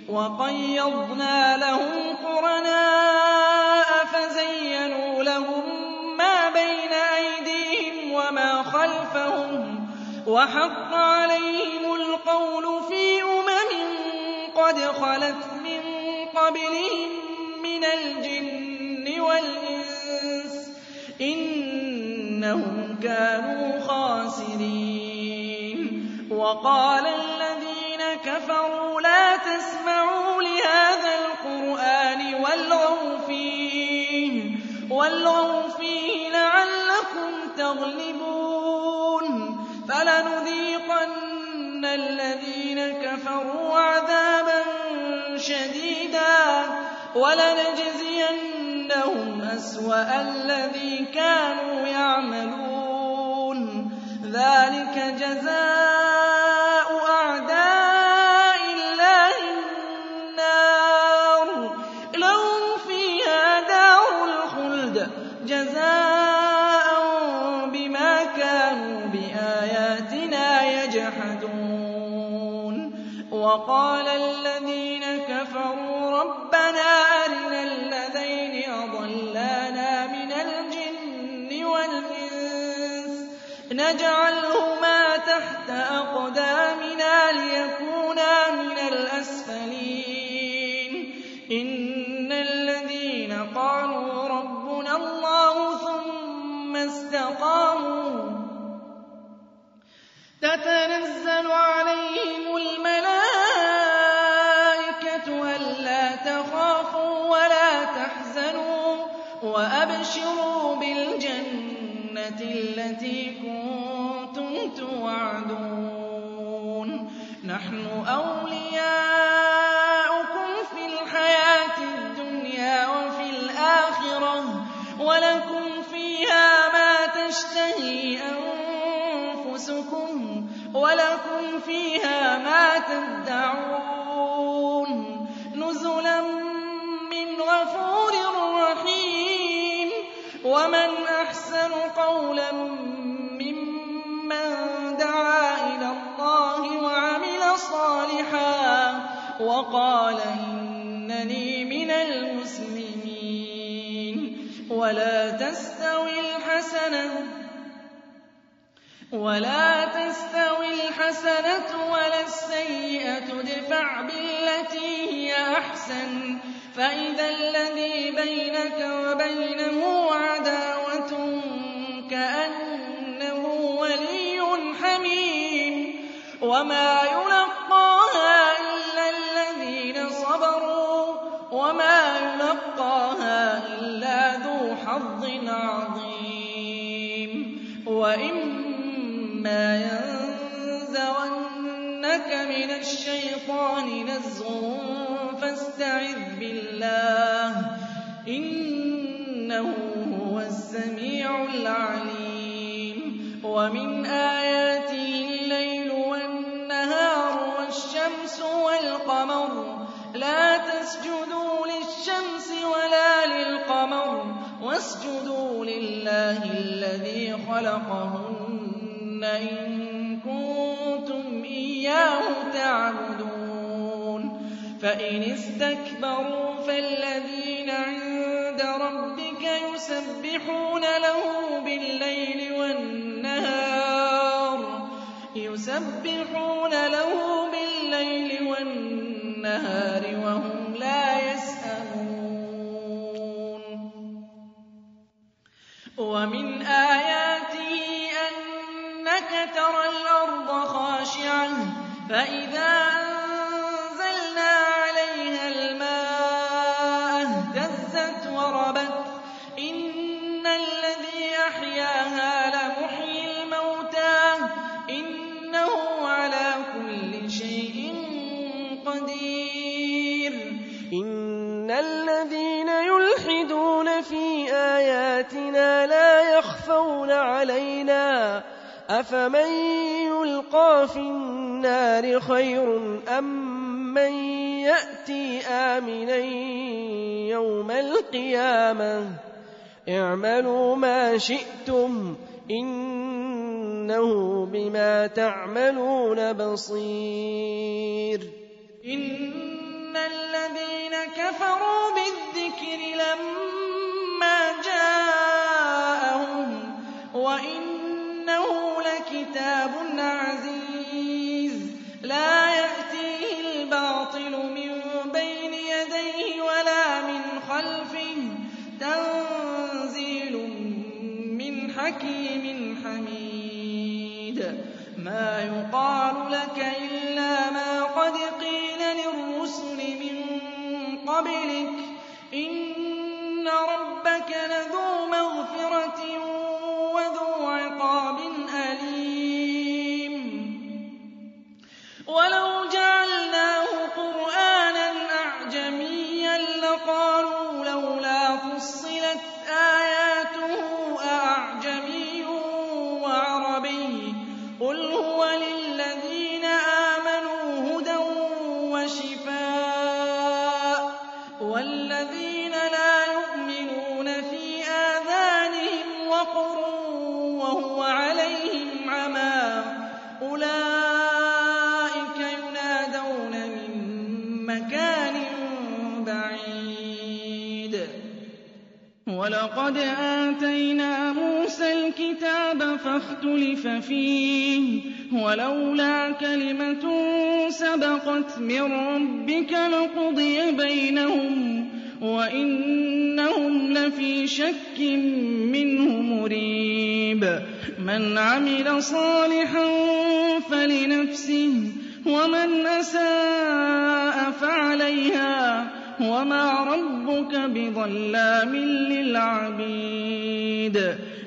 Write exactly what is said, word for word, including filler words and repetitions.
وَقَيَّضْنَا لَهُمْ قُرَنَاءَ فَزَيَّنُوا لَهُم مَّا بَيْنَ أَيْدِيهِمْ وَمَا خَلْفَهُمْ وَحَقَّ عَلَيْهِمُ الْقَوْلُ فِي أُمَمٍ قَدْ خَلَتْ مِن قَبْلِهِم مِّنَ الْجِنِّ وَالْإِنسِ ۖ إِنَّهُمْ كَانُوا خَاسِرِينَ. وَقَالَ الَّذِينَ كَفَرُوا لَا تَسْمَعُوا لِهَٰذَا الْقُرْآنِ وَالْغَوْا فِيهِ لَعَلَّكُمْ تَغْلِبُونَ. فَلَنُذِيقَنَّ الَّذِينَ كَفَرُوا عَذَابًا شَدِيدًا وَلَنَجْزِيَنَّهُمْ أَسْوَأَ الَّذِي كَانُوا يَعْمَلُونَ. ذَٰلِكَ جَزَاءُ أَعْدَاءِ اللَّهِ النَّارُ لَهُمْ فِيهَا دَارُ الْخُلْدِ جَزَاءً بِمَا كَانُوا بِآيَاتِنَا يَجْحَدُونَ. وَقَالَ الَّذِينَ كَفَرُوا رَبَّنَا أَرِنَا اللَّذَيْنِ أَضَلَّانَا مِنَ الْجِنِّ وَالْإِنسِ نَجْعَلْهُمَا تَحْتَ أَقْدَامِنَا لِيَكُونَا مِنَ الْأَسْفَلِينَ. إِنَّ الَّذِينَ قَالُوا رَبُّنَا اللَّهُ ثُمَّ اسْتَقَامُوا تَتَنَزَّلُ عَلَيْهِمُ الْمَلَائِكَةُ أَلَّا تَخَافُوا وَلَا تَحْزَنُوا وَأَبْشِرُوا بِالْجَنَّةِ الَّتِي كُنتُمْ تُوعَدُونَ. نَحْنُ أَوْلِيَاؤُكُمْ فِي الْحَيَاةِ الدُّنْيَا وَفِي الْآخِرَةِ وَلَكُمْ فِيهَا مَا تَشْتَهِي أَنفُسُكُمْ وَلَكُمْ فِيهَا مَا تَدَّعُونَ. نُزُلًا مِّنْ غَفُورٍ رَّحِيمٍ. وَمَنْ أَحْسَنُ قَوْلًا مِّمَّن دَعَا إِلَى اللَّهِ وَعَمِلَ صَالِحًا وَقَالَ إِنَّنِي مِنَ الْمُسْلِمِينَ. وَلَا تَسْتَوِي الْحَسَنَةُ وَلَا تَسْتَوِي الْحَسَنَةُ وَلَا السَّيِّئَةُ ادْفَعْ بِالَّتِي هِيَ أَحْسَنُ فَإِذَا الَّذِي بَيْنَكَ وَبَيْنَهُ عَدَاوَةٌ كَأَنَّهُ وَلِيٌّ حَمِيمٌ. وَمَا يُلَقَّاهَا إِلَّا الَّذِينَ صَبَرُوا وَمَا يُلَقَّاهَا إِلَّا ذُو حَظٍّ عَظِيمٍ. وَإِمَّا يَنزَغَنَّكَ مِنَ الشَّيْطَانِ نَزْغٌ فَاسْتَعِذْ بِاللَّهِ ۖ إِنَّهُ هُوَ السَّمِيعُ الْعَلِيمُ. وَمِنْ آيَاتِهِ اللَّيْلُ وَالنَّهَارُ وَالشَّمْسُ وَالْقَمَرُ لَا تَسْجُدُوا لِلشَّمْسِ وَلَا لِلْقَمَرِ وَاسْجُدُوا لِلَّهِ الَّذِي خَلَقَهُنَّ إِن كُنتُمْ إِيَّاهُ تَعْبُدُونَ. فَإِنِ اسْتَكْبَرُوا فَالَّذِينَ عِندَ رَبِّكَ يُسَبِّحُونَ لَهُ بِاللَّيْلِ وَالنَّهَارِ يُسَبِّحُونَ لَهُ بِاللَّيْلِ وَالنَّهَارِ وَهُمْ لَا يَسْأَمُونَ. وَمِنْ آيَاتِهِ أَنَّكَ تَرَى الْأَرْضَ خَاشِعَةً فَإِذَا أَنزَلْنَا عَلَيْهَا الْمَاءَ اهْتَزَّتْ وَرَبَتْ. إِنَّ الَّذِي أَحْيَاهَا لَمُحْيِي الْمَوْتَىٰ إِنَّهُ عَلَىٰ كُلِّ شَيْءٍ قَدِيرٌ. إِنَّ الَّذِينَ يُلْحِدُونَ فِي آيَاتِنَا لَا يَخْفَوْنَ عَلَيْنَا أَفَمَن يُلْقَىٰ فِي النَّارِ خَيْرٌ أَم مَّن يَأْتِي آمِنًا يَوْمَ الْقِيَامَةِ اعْمَلُوا مَا شِئْتُمْ إِنَّهُ بِمَا تَعْمَلُونَ بَصِيرٌ. إِنَّ الَّذِينَ كَفَرُوا بِالذِّكْرِ لَمَّا جَاءَهُمْ وَإِنَّهُ لَكِتَابٌ عَزِيزٌ لَّا يَأْتِيهِ الْبَاطِلُ مِن بَيْنِ يَدَيْهِ وَلَا مِنْ خَلْفِهِ تَنزِيلٌ مِّنْ حَكِيمٍ حَمِيدٍ مَا يُقَالُ لَكَ إِلَّا مَا قَدْ قِيلَ لِلرُّسُلِ مِن قَبْلِكَ ۚ إِنَّ رَبَّكَ لَذُو مَغْفِرَةٍ وَذُو عِقَابٍ أَلِيمٍ وَلَوْ جَعَلْنَاهُ قُرْآنًا أَعْجَمِيًّا لَّقَالُوا لَوْلَا فُصِّلَتْ آيَاتُهُ أَأَعْجَمِيٌّ وَعَرَبِيٌّ ۗ قُلْ هُوَ لِلَّذِينَ آمَنُوا هُدًى وَشِفَاءٌ ۖ وَالَّذِينَ لَا يُؤْمِنُونَ فِي آذَانِهِمْ وَقْرٌ وَهُوَ عَلَيْهِمْ عَمًى أُولَٰئِكَ يُنَادَوْنَ مِن مَّكَانٍ بَعِيدٍ وَلَقَدْ آتَيْنَا مُوسَى الْكِتَابَ فَاخْتُلِفَ فِيهِ وَلَوْلَا كَلِمَةٌ سَبَقَتْ مِن رَّبِّكَ لَقُضِيَ بَيْنَهُمْ وَإِنَّهُمْ لَفِي شَكٍّ مِّنْهُ مُرِيبٍ مَنْ عَمِلَ صَالِحًا فَلِنَفْسِهِ وَمَنْ أَسَاءَ فَعَلَيْهَا وَمَا رَبُّكَ بِظَلَّامٍ لِّلْعَبِيدِ